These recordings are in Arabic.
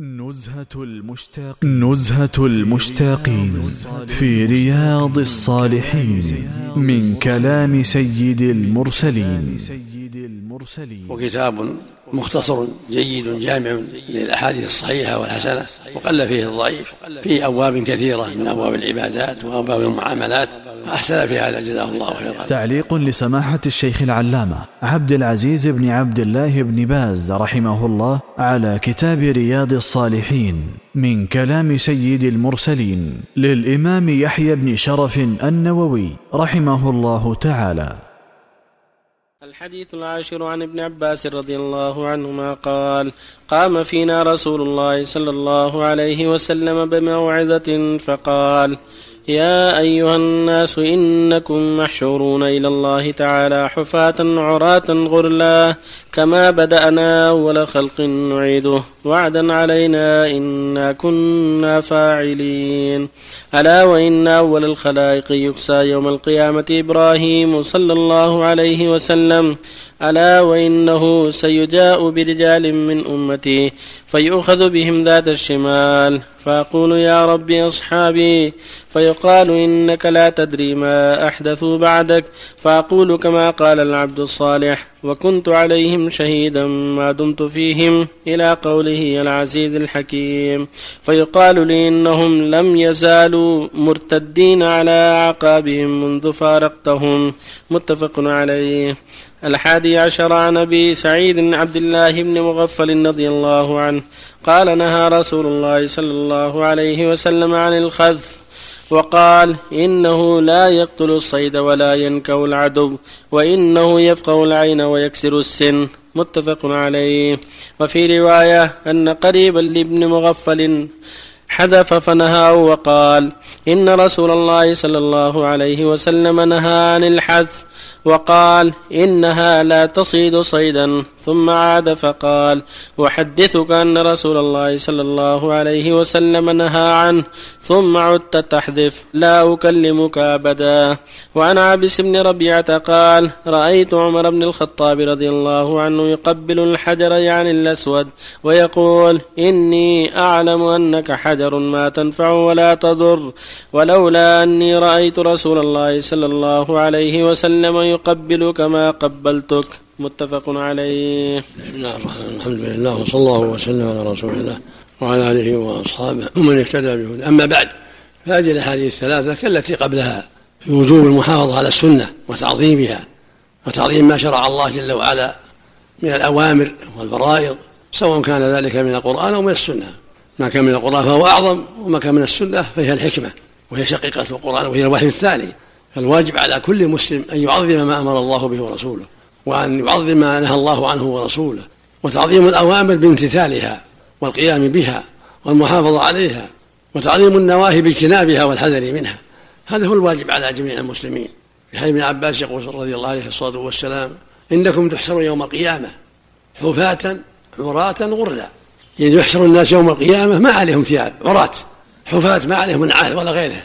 نزهة المشتاقين في رياض الصالحين من كلام سيد المرسلين. وكتاب مختصر جيد جامع للأحاديث الصحيحة والحسنة، وقل فيه الضعيف، في أبواب كثيرة من أبواب العبادات وأبواب المعاملات، أحسن في هذا جزاه الله خيرا. تعليق لسماحة الشيخ العلامة عبد العزيز بن عبد الله بن باز رحمه الله على كتاب رياض الصالحين من كلام سيد المرسلين للإمام يحيى بن شرف النووي رحمه الله تعالى. الحديث العاشر عن ابن عباس رضي الله عنهما قال: قام فينا رسول الله صلى الله عليه وسلم بموعظة فقال: يا أيها الناس إنكم محشورون إلى الله تعالى حفاة عراة غرلا كما بدأنا أول خلق نعيده وعدا علينا إنا كنا فاعلين. ألا وإن أول الخلائق يكسى يوم القيامة إبراهيم صلى الله عليه وسلم. ألا وإنه سيجاء برجال من أمتي فيؤخذ بهم ذات الشمال فأقول يا ربي أصحابي، فيقال إنك لا تدري ما أحدثوا بعدك، فأقول كما قال العبد الصالح: وكنت عليهم شهيدا ما دمت فيهم، إلى قوله العزيز الحكيم. فيقال لي إنهم لم يزالوا مرتدين على أعقابهم منذ فارقتهم. متفق عليه. 11 عن أبي سعيد عبد الله بن مغفل رضي الله عنه قال: نهى رسول الله صلى الله عليه وسلم عن الخذف، وقال: إنه لا يقتل الصيد ولا ينكو العدو، وإنه يفقه العين ويكسر السن. متفق عليه. وفي رواية أن قريبا لابن مغفل حذف فنهاه وقال: إن رسول الله صلى الله عليه وسلم نهى عن الحذف، وقال: إنها لا تصيد صيدا. ثم عاد فقال: أحدثك أن رسول الله صلى الله عليه وسلم نهى عنه، ثم عدت تحذف، لا أكلمك أبدا. وعن عبس بن ربيعة قال: رأيت عمر بن الخطاب رضي الله عنه يقبل الحجر يعني الأسود ويقول: إني أعلم أنك حجر ما تنفع ولا تضر، ولولا أني رأيت رسول الله صلى الله عليه وسلم يقبلك ما قبلتك. متفق عليه. بسم الله الرحمن الرحيم. الحمد لله وصلى الله وسلم على رسول الله وعلى آله وأصحابه ومن اهتدى بهداه. أما بعد، فهذه الأحاديث الثلاثة كالتي قبلها في وجوب المحافظة على السنة وتعظيمها وتعظيم ما شرع الله جل وعلا من الأوامر والفرائض، سواء كان ذلك من القرآن أو من السنة. ما كان من القرآن فهو أعظم، وما كان من السنة فهي الحكمة، وهي شقيقة القرآن، وهي الوحي الثاني. فالواجب على كل مسلم أن يعظم ما أمر الله به ورسوله، وأن يعظم ما نهى الله عنه ورسوله، وتعظيم الأوامر بامتثالها والقيام بها والمحافظة عليها، وتعظيم النواهي باجتنابها والحذر منها. هذا هو الواجب على جميع المسلمين. في حديث ابن عباس يقول رضي الله عليه الصلاة والسلام: إنكم تحشرون يوم القيامة حفاة عراة غرلا. يعني يحشر الناس يوم القيامة ما عليهم ثياب، عراة حفاة ما عليهم نعال ولا غيرها،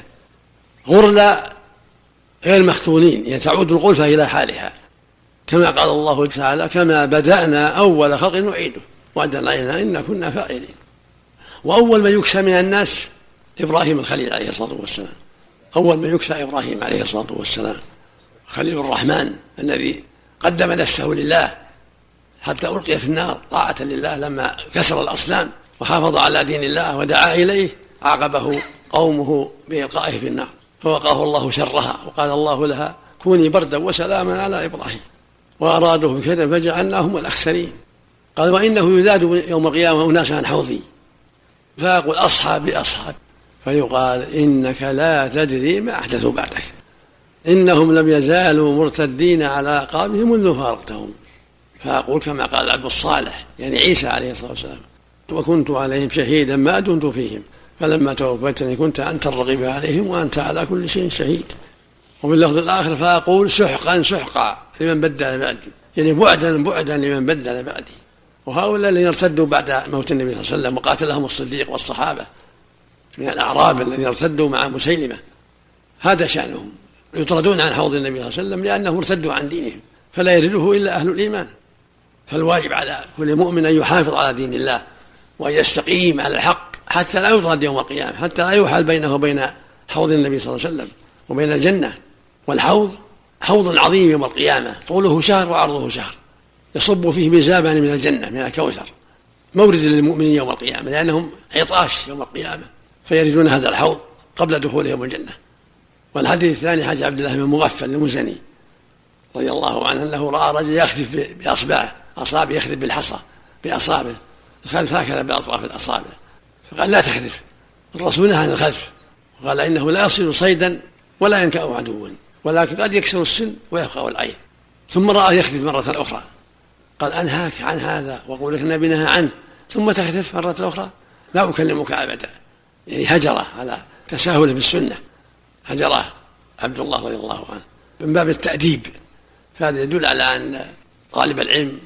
غرلا غير مختونين، يعني تعود الغلفة إلى حالها، كما قال الله تعالى: كما بدأنا أول خلق نعيده وعدا علينا إنا كنا فاعلين. وأول ما يكسى من الناس إبراهيم الخليل عليه الصلاة والسلام. أول ما يكسى إبراهيم عليه الصلاة والسلام خليل الرحمن الذي قدم نفسه لله حتى ألقي في النار طاعة لله لما كسر الأصنام وحافظ على دين الله ودعا إليه. عاقبه قومه بإلقائه في النار، فوقاه الله شرها، وقال الله لها: كوني بردا وسلاما على إبراهيم. وأرادوا بكذا فجعلناهم الأخسرين. قال: وإنه يزاد يوم القيامة أناس عن حوضي فيقول: أصحابي أصحابي، فيقال: إنك لا تدري ما أحدثوا بعدك، إنهم لم يزالوا مرتدين على أعقابهم منذ فارقتهم. فأقول كما قال العبد الصالح يعني عيسى عليه الصلاة والسلام: وكنت عليهم شهيدا ما دمت فيهم، فلما توفيتني كنت أنت الرقيب عليهم وأنت على كل شيء شهيد. وفي اللفظ الآخر: فأقول سحقا سحقا لمن بدل بعدي، يعني بعدا بعدا لمن بدل بعدي. وهؤلاء الذين ارتدوا بعد موت النبي صلى الله عليه وسلم وقاتلهم الصديق والصحابة من الأعراب الذين ارتدوا مع مسيلمة، هذا شأنهم، يطردون عن حوض النبي صلى الله عليه وسلم لأنهم ارتدوا عن دينهم، فلا يرده إلا أهل الإيمان. فالواجب على كل مؤمن أن يحافظ على دين الله وأن يستقيم على الحق حتى لا يطرد يوم القيامة، حتى لا يحال بينه وبين حوض النبي صلى الله عليه وسلم وبين الجنة. والحوض حوض عظيم يوم القيامة، طوله شهر وعرضه شهر، يصب فيه مزابان من الجنة من الكوثر، مورد للمؤمنين يوم القيامة، لأنهم عطاش يوم القيامة فيردون هذا الحوض قبل دخولهم الجنة. والحديث الثاني حديث عبد الله بن مغفل المزني رضي الله عنه أنه رأى رجل يخذف بأصبعه، أصابع يخذف بالحصى بأصابعه، الخذف هكذا بأطراف الأصابع، فقال لا تخذف. الرسول نهى عن الخذف وقال إنه لا يصير صيدا ولا ينكأ عدوا، ولكن قد يكسر السن ويفقع العين. ثم رأى يخذف مرة أخرى، قال أنهاك عن هذا وأقول لك النبي نهى عنه ثم تخذف مرة أخرى، لا أكلمك أبدا. يعني هجره على تساهله بالسنة، هجره عبد الله رضي الله عنه من باب التأديب. فهذا يدل على أن طالب العلم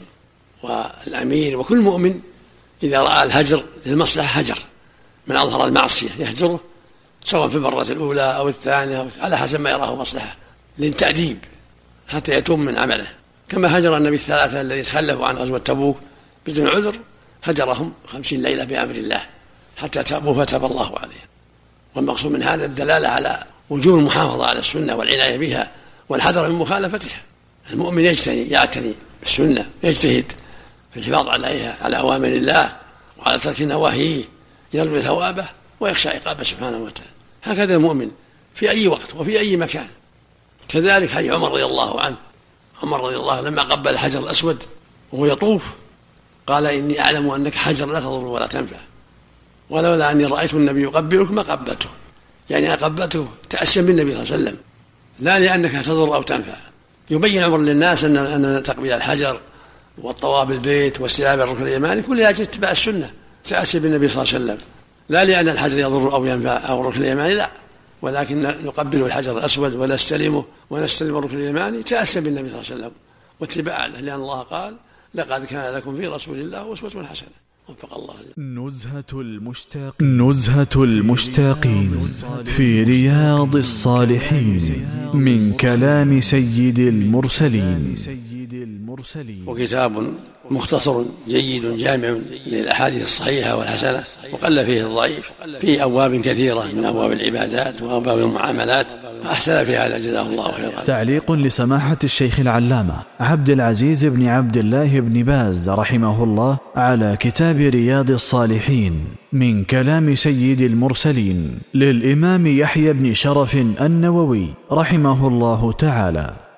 والأمير وكل مؤمن إذا رأى الهجر للمصلحة هجر، من أظهر المعصية يهجره سواء في المرة الأولى أو الثانية على حسب ما يراه مصلحة للتأديب حتى يتوب من عمله. كما هجر النبي الثلاثة الذين تخلفوا عن غزوة تبوك بدون عذر، هجرهم 50 ليلة بأمر الله حتى تابوا فتاب الله عليهم. والمقصود من هذا الدلالة على وجوب المحافظة على السنة والعناية بها والحذر من مخالفتها. المؤمن يعتني بالسنة، يجتهد في الحفاظ عليها على أوامر الله وعلى ترك نواهيه، يرجو ثوابه ويخشى عقابه سبحانه وتعالى. هكذا المؤمن في أي وقت وفي أي مكان. كذلك حديث عمر رضي الله عنه، عمر رضي الله عنه لما قبل الحجر الأسود وهو يطوف قال إني أعلم أنك حجر لا تضر ولا تنفع، ولولا أني رأيت النبي يقبلك ما قبلته. يعني قبلته تأسيا بالنبي صلى الله عليه وسلم لا لأنك تضر أو تنفع. يبين عمر للناس أن تقبيل الحجر والطواف بالبيت واستلام الركن اليماني كلها أجل اتباع السنة تأسيا بالنبي صلى الله عليه وسلم، لا لأن الحجر يضر أو ينفع أو الركن اليماني، لا، ولكن نقبل الحجر الأسود ونستلمه ونستلم الركن اليماني تأسيا بالنبي صلى الله عليه وسلم واتباعا له، لأن الله قال لقد كان لكم في رسول الله أسوة حسنة. وفق الله. نزهة المشتاقين في رياض الصالحين من كلام سيد المرسلين. وكتاب مختصر جيد جامع للأحاديث الصحيحة والحسنة، وقل فيه الضعيف، في أبواب كثيرة من أبواب العبادات وأبواب المعاملات، أحسن في هذا جزاه الله خيرا. تعليق لسماحة الشيخ العلامة عبد العزيز بن عبد الله بن باز رحمه الله على كتاب رياض الصالحين من كلام سيد المرسلين للإمام يحيى بن شرف النووي رحمه الله تعالى.